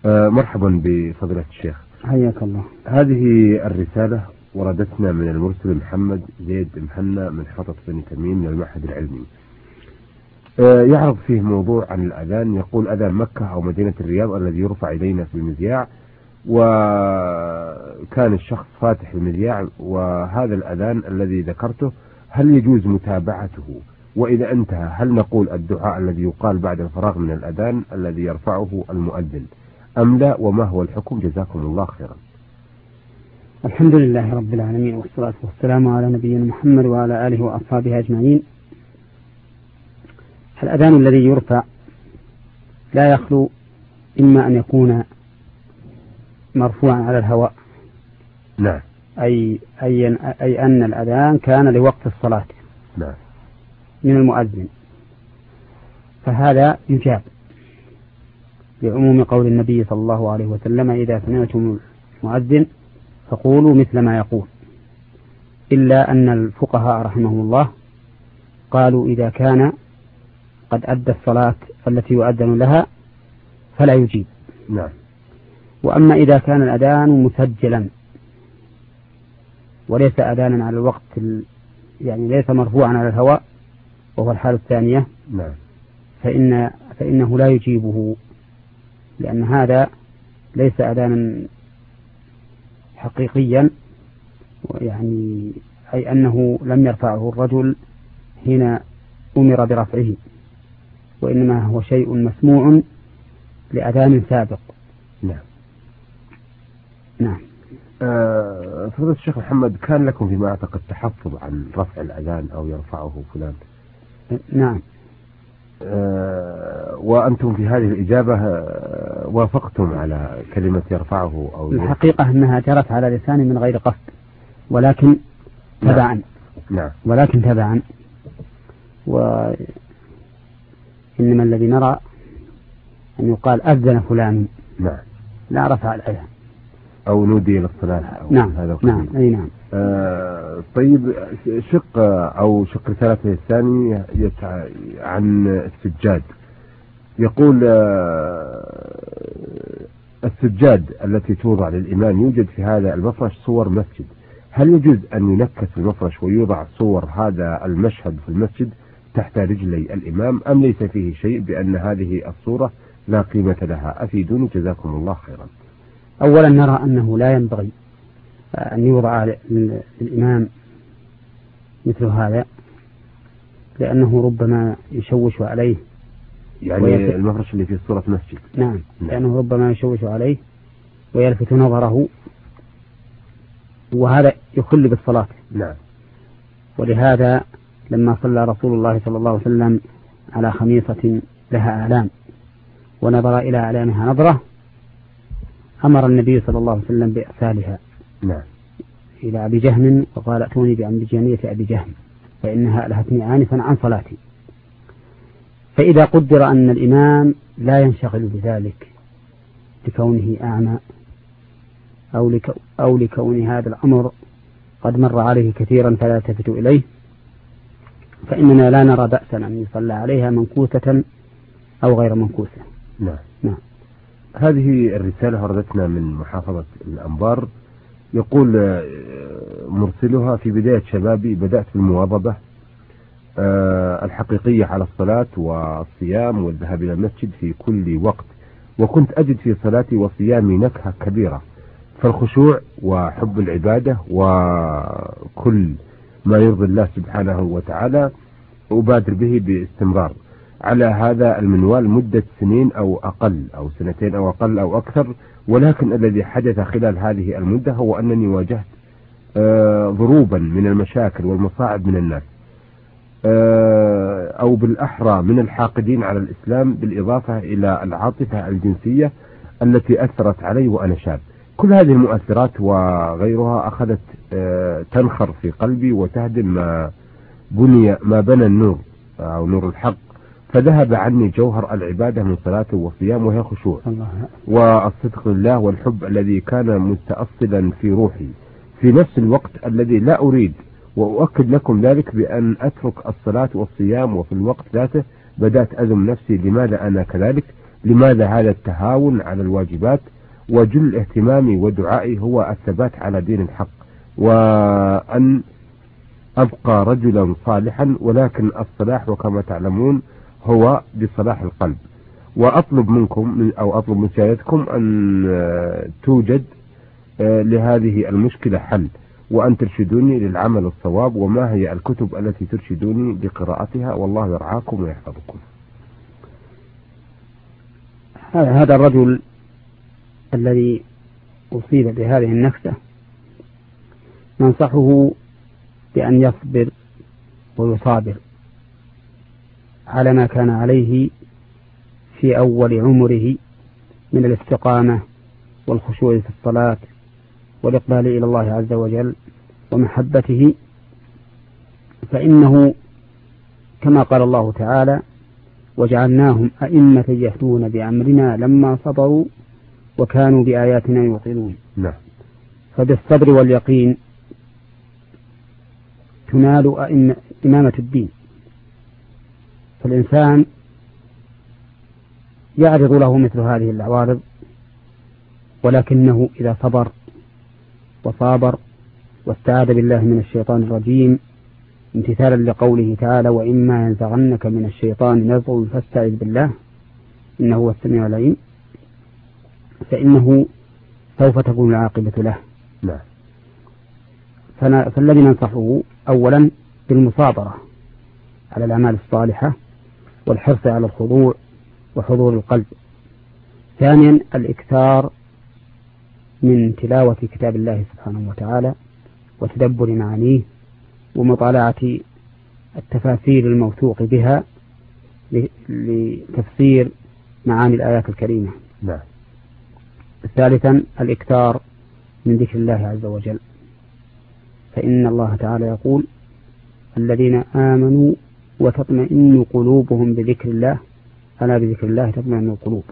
مرحبا بفضيلة الشيخ، حياك الله. هذه الرسالة وردتنا من المرسل محمد زيد محنة من حطة بني تميم من المعهد العلمي. يعرض فيه موضوع عن الأذان، يقول أذان مكة أو مدينة الرياض الذي يرفع إلينا في المذياع، وكان الشخص فاتح المذياع، وهذا الأذان الذي ذكرته هل يجوز متابعته؟ وإذا انتهى هل نقول الدعاء الذي يقال بعد الفراغ من الأذان الذي يرفعه المؤذن أم لا؟ وما هو الحكم؟ جزاكم الله خيرا. الحمد لله رب العالمين، والصلاة والسلام على نبينا محمد وعلى آله وأصحابه أجمعين. الأذان الذي يرفع لا يخلو إما أن يكون مرفوعا على الهواء، نعم، أي أن الأذان كان لوقت الصلاة، نعم، من المؤذن، فهذا يجاب لعموم قول النبي صلى الله عليه وسلم: إذا سمعتم المؤذن فقولوا مثل ما يقول. إلا أن الفقهاء رحمهم الله قالوا: إذا كان قد أدى الصلاة التي يؤذن لها فلا يجيب. نعم. وأما إذا كان الأذان مسجلا وليس أذانا على الوقت، يعني ليس مرفوعا على الهواء، وهو الحالة الثانية، نعم، فإنه لا يجيبه، لأن هذا ليس أذانا حقيقيا، يعني أي أنه لم يرفعه الرجل حين أمر برفعه، وإنما هو شيء مسموع لأذان سابق. نعم. نعم. فضيلة الشيخ محمد، كان لكم فيما أعتقد تحفظ عن رفع الأذان أو يرفعه فلان؟ نعم. وأنتم في هذه الإجابة وافقتم على كلمة يرفعه أو الحقيقة أنها جرت على لساني من غير قصد، ولكن تبعا. نعم. ولكن تبعا. وإنما الذي نرى أن يقال أذن فلان، نعم، لا رفع الأذان أو نودي للصلاة. نعم. هذا نعم. أي نعم. طيب، شق رسالته الثاني عن السجاد. يقول: السجاد التي توضع للإمام يوجد في هذا المفرش صور مسجد، هل يجوز أن ينكس المفرش ويوضع صور هذا المشهد في المسجد تحت رجلي الإمام، أم ليس فيه شيء بأن هذه الصورة لا قيمة لها؟ أفيدوني جزاكم الله خيرا. أولا نرى أنه لا ينبغي أن يوضع للإمام مثل هذا، لأنه ربما يشوش عليه، يعني المفرش اللي فيه صورة مسجد. نعم. لأنه ربما يشوش عليه ويلفت نظره، وهذا يخل بالصلاة. نعم. ولهذا لما صلى رسول الله صلى الله عليه وسلم على خميصة لها أعلام ونظر إلى أعلامها نظرة، أمر النبي صلى الله عليه وسلم بإرسالها، نعم، إلى أبي جهم، وقال: ائتوني بأنبجانية أبي جهم فإنها ألهتني آنفا عن صلاتي. فإذا قدر أن الإمام لا ينشغل بذلك لكونه أعمى، أو لكون هذا الأمر قد مر عليه كثيرا فلا يلتفت إليه، فإننا لا نرى بأسا أن يصلى عليها منكوسة أو غير منكوسة. نعم. نعم. هذه الرسالة وردتنا من محافظة الأنبار. يقول مرسلها: في بداية شبابي بدأت بالمواظبة الحقيقية على الصلاة والصيام والذهاب إلى المسجد في كل وقت، وكنت أجد في صلاتي وصيامي نكهة كبيرة، فالخشوع وحب العبادة وكل ما يرضي الله سبحانه وتعالى أبادر به باستمرار على هذا المنوال مدة سنين أو أقل، أو سنتين أو أقل أو أكثر. ولكن الذي حدث خلال هذه المدة هو أنني واجهت ضروبا من المشاكل والمصاعب من الناس، أو بالأحرى من الحاقدين على الإسلام، بالإضافة إلى العاطفة الجنسية التي أثرت علي وأنا شاب. كل هذه المؤثرات وغيرها أخذت تنخر في قلبي وتهدم ما بنى النور أو نور الحق، فذهب عني جوهر العبادة من صلاة وصيام، وهي خشوع والصدق لله والحب الذي كان متأصلا في روحي في نفس الوقت الذي لا أريد، وأؤكد لكم ذلك بأن أترك الصلاة والصيام، وفي الوقت ذاته بدأت أذم نفسي لماذا أنا كذلك، لماذا هذا التهاون على الواجبات؟ وجل اهتمامي ودعائي هو الثبات على دين الحق، وأن أبقى رجلا صالحا، ولكن الصلاح وكما تعلمون هو بصلاح القلب. وأطلب منكم أو أطلب من سيادتكم أن توجد لهذه المشكلة حل، وأن ترشدوني للعمل الصواب، وما هي الكتب التي ترشدوني لقراءتها، والله يرعاكم ويحفظكم. هذا الرجل الذي أصيب بهذه النكسة ننصحه بأن يصبر ويصابر على ما كان عليه في أول عمره من الاستقامة والخشوع في الصلاة والإقبال إلى الله عز وجل ومحبته، فإنه كما قال الله تعالى: وجعلناهم أئمة يهدون بأمرنا لما صبروا وكانوا بآياتنا يوقنون. نعم. فبالصبر واليقين تنال إمامة الدين. فالإنسان يعرض له مثل هذه العوارض، ولكنه إذا صبر وصابر واستعاذ بالله من الشيطان الرجيم امتثالا لقوله تعالى: وإما ينزغنك من الشيطان نزغ فاستعذ بالله إنه هو السميع العليم، فإنه سوف تكون العاقبة له. نعم. فالذي ننصحه أولا بالمصابرة على الأعمال الصالحة والحرص على الخضوع وحضور القلب. ثانيا الإكثار من تلاوة كتاب الله سبحانه وتعالى وتدبر معانيه ومطالعة التفاسير الموثوق بها لتفسير معاني الآيات الكريمة. نعم. ثالثا الإكثار من ذكر الله عز وجل، فإن الله تعالى يقول: الذين آمنوا وتطمئن قلوبهم بذكر الله ألا بذكر الله تطمئن القلوب.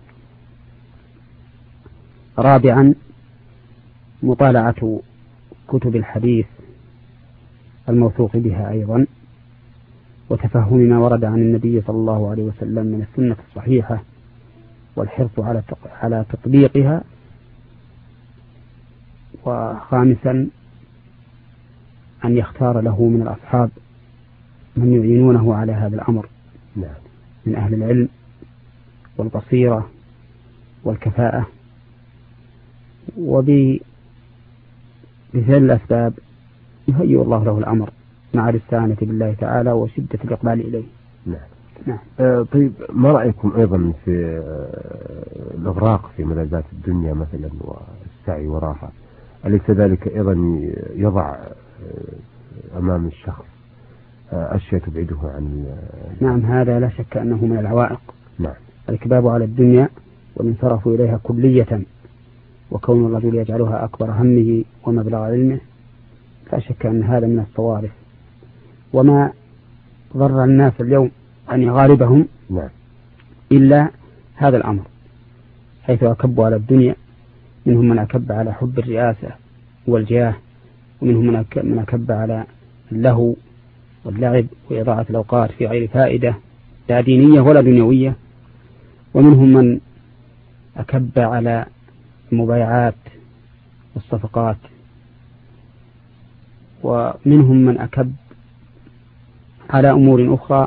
رابعا مطالعة كتب الحديث الموثوق بها أيضا، وتفهم ما ورد عن النبي صلى الله عليه وسلم من السنة الصحيحة والحرص على تطبيقها. وخامسا أن يختار له من الأصحاب من يعينونه على هذا الأمر من أهل العلم والبصيرة والكفاءة، وبفعل الأسباب يهيئ الله له الأمر مع الاستعانة بالله تعالى وشدة الإقبال إليه. نعم. طيب، ما رأيكم أيضا في الإغراق في ملذات الدنيا مثلا والسعي وراها؟ أليس ذلك أيضا يضع أمام الشخص أشياء تبعده عن؟ نعم، هذا لا شك أنه من العوائق. نعم. الإكباب على الدنيا والانصراف إليها كلية، وكون الرجل يجعلها أكبر همه ومبلغ علمه، لا شك أن هذا من الصوارف. وما ضر الناس اليوم أن يغالبهم إلا هذا الأمر، حيث أكبوا على الدنيا. منهم من أكب على حب الرئاسة والجاه، ومنهم من أكب على اللهو واللعب وإضاعة الأوقات في غير فائدة لا دينية ولا دنيوية، ومنهم من أكب على المبايعات والصفقات، ومنهم من أكب على أمور أخرى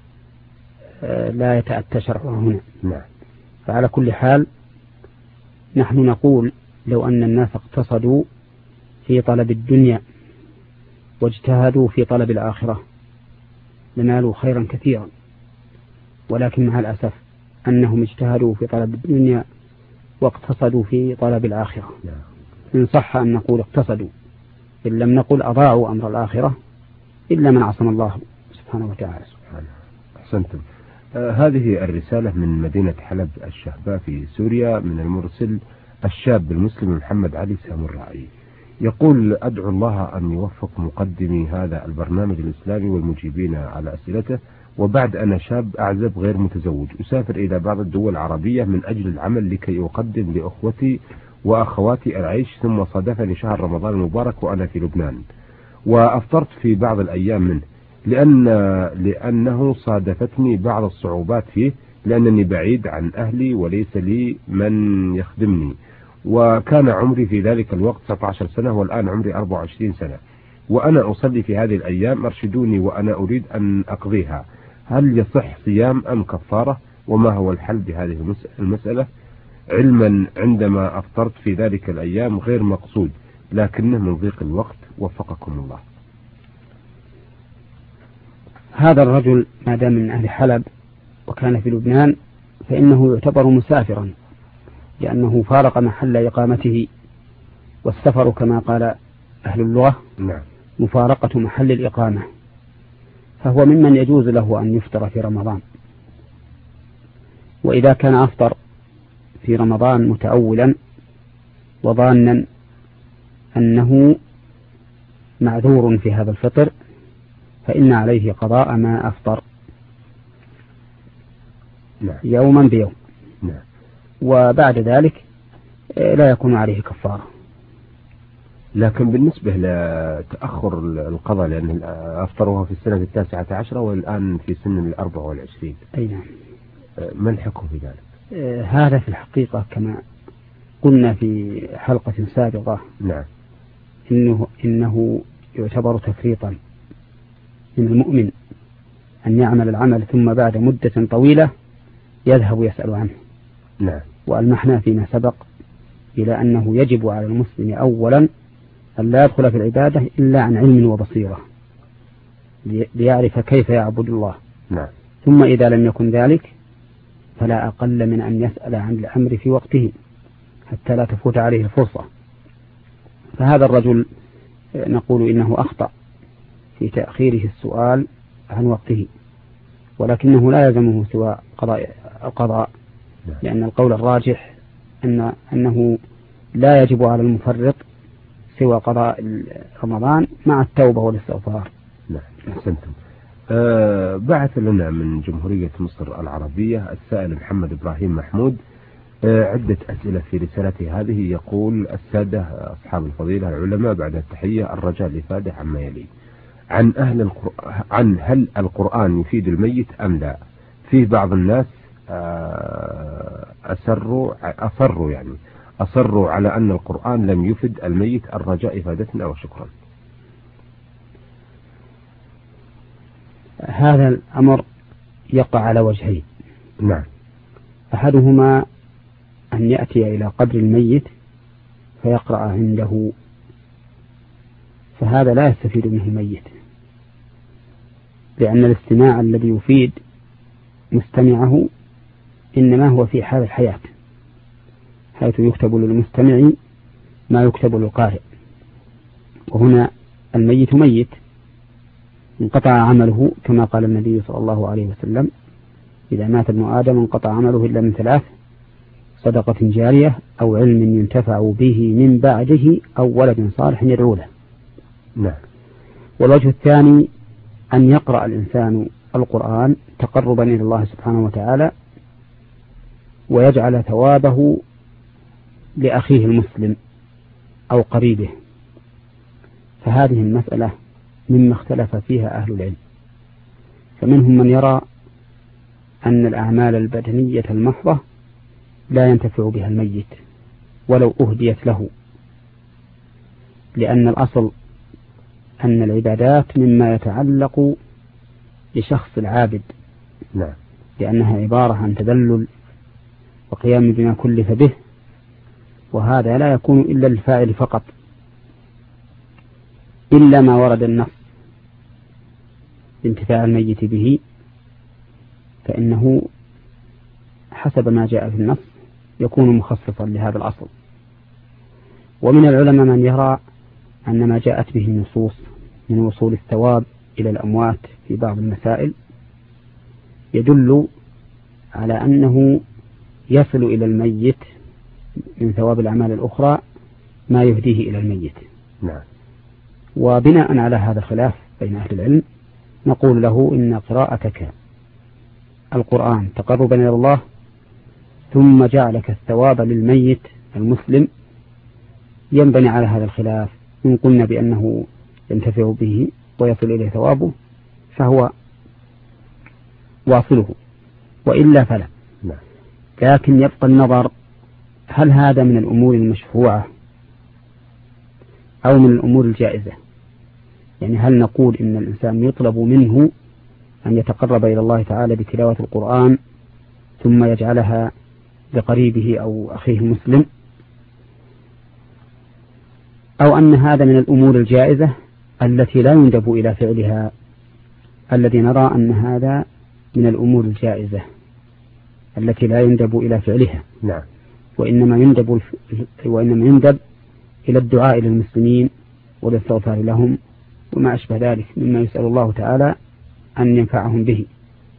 لا يتأتى شرعها هنا. فعلى كل حال نحن نقول: لو أن الناس اقتصدوا في طلب الدنيا واجتهدوا في طلب الآخرة لنالوا خيرا كثيرا، ولكن مع الأسف أنهم اجتهدوا في طلب الدنيا واقتصدوا في طلب الآخرة. إن صح أن نقول اقتصدوا، إن لم نقل أضاعوا أمر الآخرة، إلا من عصم الله سبحانه وتعالى. أحسنتم. هذه الرسالة من مدينة حلب الشهباء في سوريا، من المرسل الشاب المسلم محمد علي سامراعي، يقول: أدعو الله أن يوفق مقدمي هذا البرنامج الإسلامي والمجيبين على أسئلته. وبعد أنا شاب أعزب غير متزوج، أسافر إلى بعض الدول العربية من أجل العمل لكي أقدم لأخوتي وأخواتي العيش، ثم صادفني شهر رمضان المبارك وأنا في لبنان، وأفطرت في بعض الأيام منه لأنه صادفتني بعض الصعوبات فيه، لأنني بعيد عن أهلي وليس لي من يخدمني، وكان عمري في ذلك الوقت 19 سنة والآن عمري 24 سنة، وأنا أصلي في هذه الأيام، أرشدوني وأنا أريد أن أقضيها، هل يصح صيام أم كفارة؟ وما هو الحل بهذه المسألة؟ علما عندما أفطرت في ذلك الأيام غير مقصود، لكنه من ضيق الوقت، وفقكم الله. هذا الرجل ما دام من أهل حلب وكان في لبنان فإنه يعتبر مسافرا، لأنه فارق محل إقامته، والسفر كما قال أهل اللغة نعم مفارقة محل الإقامة، فهو ممن يجوز له أن يفطر في رمضان. وإذا كان أفطر في رمضان متأولا وظانا أنه معذور في هذا الفطر فإن عليه قضاء ما أفطر يوما بيوم، وبعد ذلك لا يكون عليه كفارة. لكن بالنسبة لتأخر القضاء، لأن أفطرها في السنة 19 والآن في سن 24، أي نعم، ما الحكم في ذلك؟ هذا في الحقيقة كما قلنا في حلقة سابقة، نعم، إنه يعتبر تفريطا من المؤمن أن يعمل العمل ثم بعد مدة طويلة يذهب يسأل عنه. نعم. وألمحنا فيما سبق إلى أنه يجب على المسلم أولا أن لا يدخل في العبادة إلا عن علم وبصيرة ليعرف كيف يعبد الله. نعم. ثم إذا لم يكن ذلك فلا أقل من أن يسأل عن الأمر في وقته حتى لا تفوت عليه الفرصة. فهذا الرجل نقول إنه أخطأ في تأخيره السؤال عن وقته، ولكنه لا يلزمه سوى القضاء، لأن القول الراجح أنه لا يجب على المفرط سوى قضاء رمضان مع التوبة والاستغفار. نعم، أحسنتم. بعث لنا من جمهورية مصر العربية السائل محمد إبراهيم محمود عدة أسئلة في رسالته هذه. يقول: السادة أصحاب الفضيلة العلماء، بعد التحية الرجاء الإفادة عما يلي عن هل القرآن يفيد الميت أم لا؟ فيه بعض الناس أصروا على أن القرآن لم يفد الميت، الرجاء إفادتنا وشكرا. هذا الأمر يقع على وجهين. نعم. أحدهما أن يأتي إلى قبر الميت فيقرأ عنده، فهذا لا يستفيد منه الميت، لأن الاستماع الذي يفيد مستمعه إنما هو في حال الحياة، حيث يكتب للمستمع ما يكتب للقارئ، وهنا الميت ميت انقطع عمله، كما قال النبي صلى الله عليه وسلم: إذا مات ابن آدم انقطع عمله إلا من ثلاث: صدقة جارية، أو علم ينتفع به من بعده، أو ولد صالح يدعو له. نعم. والوجه الثاني أن يقرأ الإنسان القرآن تقربا إلى الله سبحانه وتعالى، ويجعل ثوابه لأخيه المسلم أو قريبه، فهذه المسألة مما اختلف فيها أهل العلم، فمنهم من يرى أن الأعمال البدنية المحضة لا ينتفع بها الميت ولو أهديت له، لأن الأصل أن العبادات مما يتعلق بشخص العابد. نعم. لأنها عبارة عن تذلل وقيام بما كلف به، وهذا لا يكون إلا للفاعل فقط، إلا ما ورد النص بانتفاع الميت به، فإنه حسب ما جاء في النص يكون مخصصا لهذا الأصل. ومن العلماء من يرى أن ما جاءت به النصوص من وصول الثواب إلى الأموات في بعض المسائل يدل على أنه يصل إلى الميت من ثواب الأعمال الأخرى ما يهديه إلى الميت. نعم. وبناء على هذا الخلاف بين أهل العلم نقول له: إن قراءتك القرآن تقربا إلى الله ثم جعلك الثواب للميت المسلم ينبني على هذا الخلاف. إن قلنا بأنه ينتفع به ويصل إليه ثوابه فهو واصله، وإلا فلا. لكن يبقى النظر هل هذا من الأمور المشروعة أو من الأمور الجائزة. يعني هل نقول إن الإنسان يطلب منه أن يتقرب إلى الله تعالى بتلاوة القرآن ثم يجعلها لقريبه أو أخيه المسلم، أو أن هذا من الأمور الجائزة التي لا يندب إلى فعلها، الذي نرى أن هذا من الأمور الجائزة التي لا يندب إلى فعلها. نعم. وإنما يندب إلى الدعاء للمسلمين والاستغفار لهم وما أشبه ذلك مما يسأل الله تعالى أن ينفعهم به.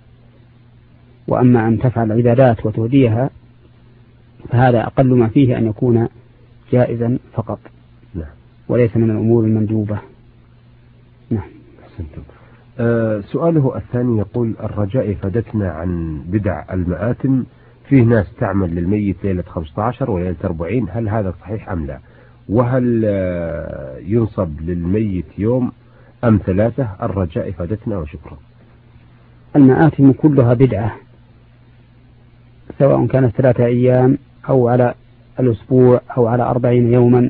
وأما أن تفعل عبادات وتهديها فهذا أقل ما فيه أن يكون جائزا فقط. نعم. وليس من الأمور المندوبة. نعم. أحسنتم. سؤاله الثاني يقول: الرجاء فادتنا عن بدع المآتم، فيه ناس تعمل للميت ليلة 15 وليلة 40، هل هذا صحيح أم لا؟ وهل ينصب للميت يوم أم 3؟ الرجاء فادتنا وشكرا. المآتم كلها بدعة، سواء كانت 3 أيام أو على الأسبوع أو على 40 يوما،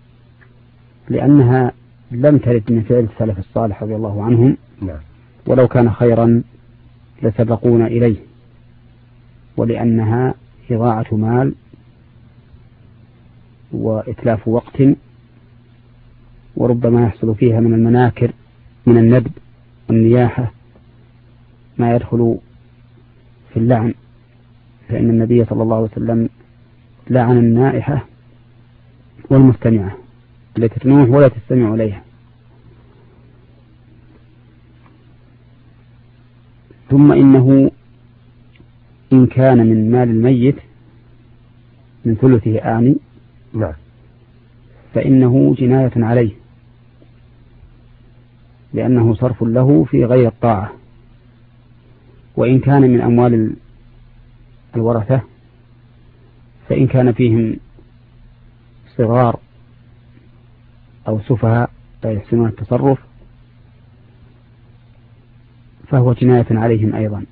لأنها لم ترد من فعل السلف الصالح رضي الله عنهم. نعم. ولو كان خيرا لسبقونا إليه، ولأنها إضاعة مال وإتلاف وقت، وربما يحصل فيها من المناكر من الندب والنياحة ما يدخل في اللعن، فإن النبي صلى الله عليه وسلم لعن النائحة والمستمعة التي تنوح ولا تستمع إليها. ثم إنه إن كان من مال الميت من ثلثه آني، نعم، فإنه جناية عليه، لأنه صرف له في غير الطاعة. وإن كان من أموال الورثة فإن كان فيهم صغار أو سفهاء لا يحسنون التصرف فهو جناية عليهم أيضا،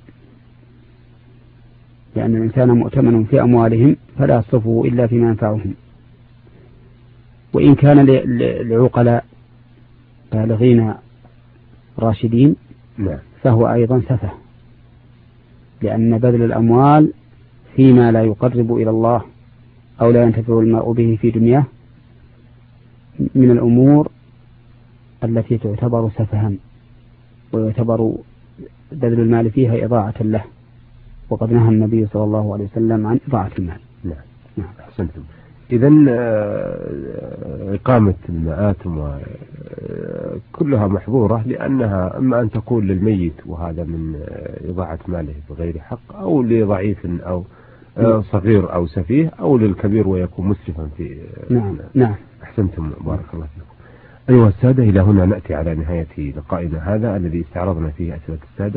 لأن الإنسان مؤتمن في أموالهم فلا يصرفه إلا فيما ينفعهم. وإن كان لعقلاء بالغين راشدين فهو أيضا سفه، لأن بذل الأموال فيما لا يقرب إلى الله أو لا ينتفع المرء به في دنياه من الأمور التي تعتبر سفها، ويعتبر بذل المال فيها إضاعة له، وقد نهى النبي صلى الله عليه وسلم عن إضاعة المال. نعم. أحسنتم. إذن إقامة المآتم كلها محظورة، لأنها إما أن تكون للميت وهذا من إضاعة ماله بغير حق، أو لضعيف أو صغير أو سفيه، أو للكبير ويكون مسرفا في. نعم. أحسنتم، بارك الله فيكم. أيها السادة، إلى هنا نأتي على نهاية لقائنا هذا الذي استعرضنا فيه أسئلة السادة.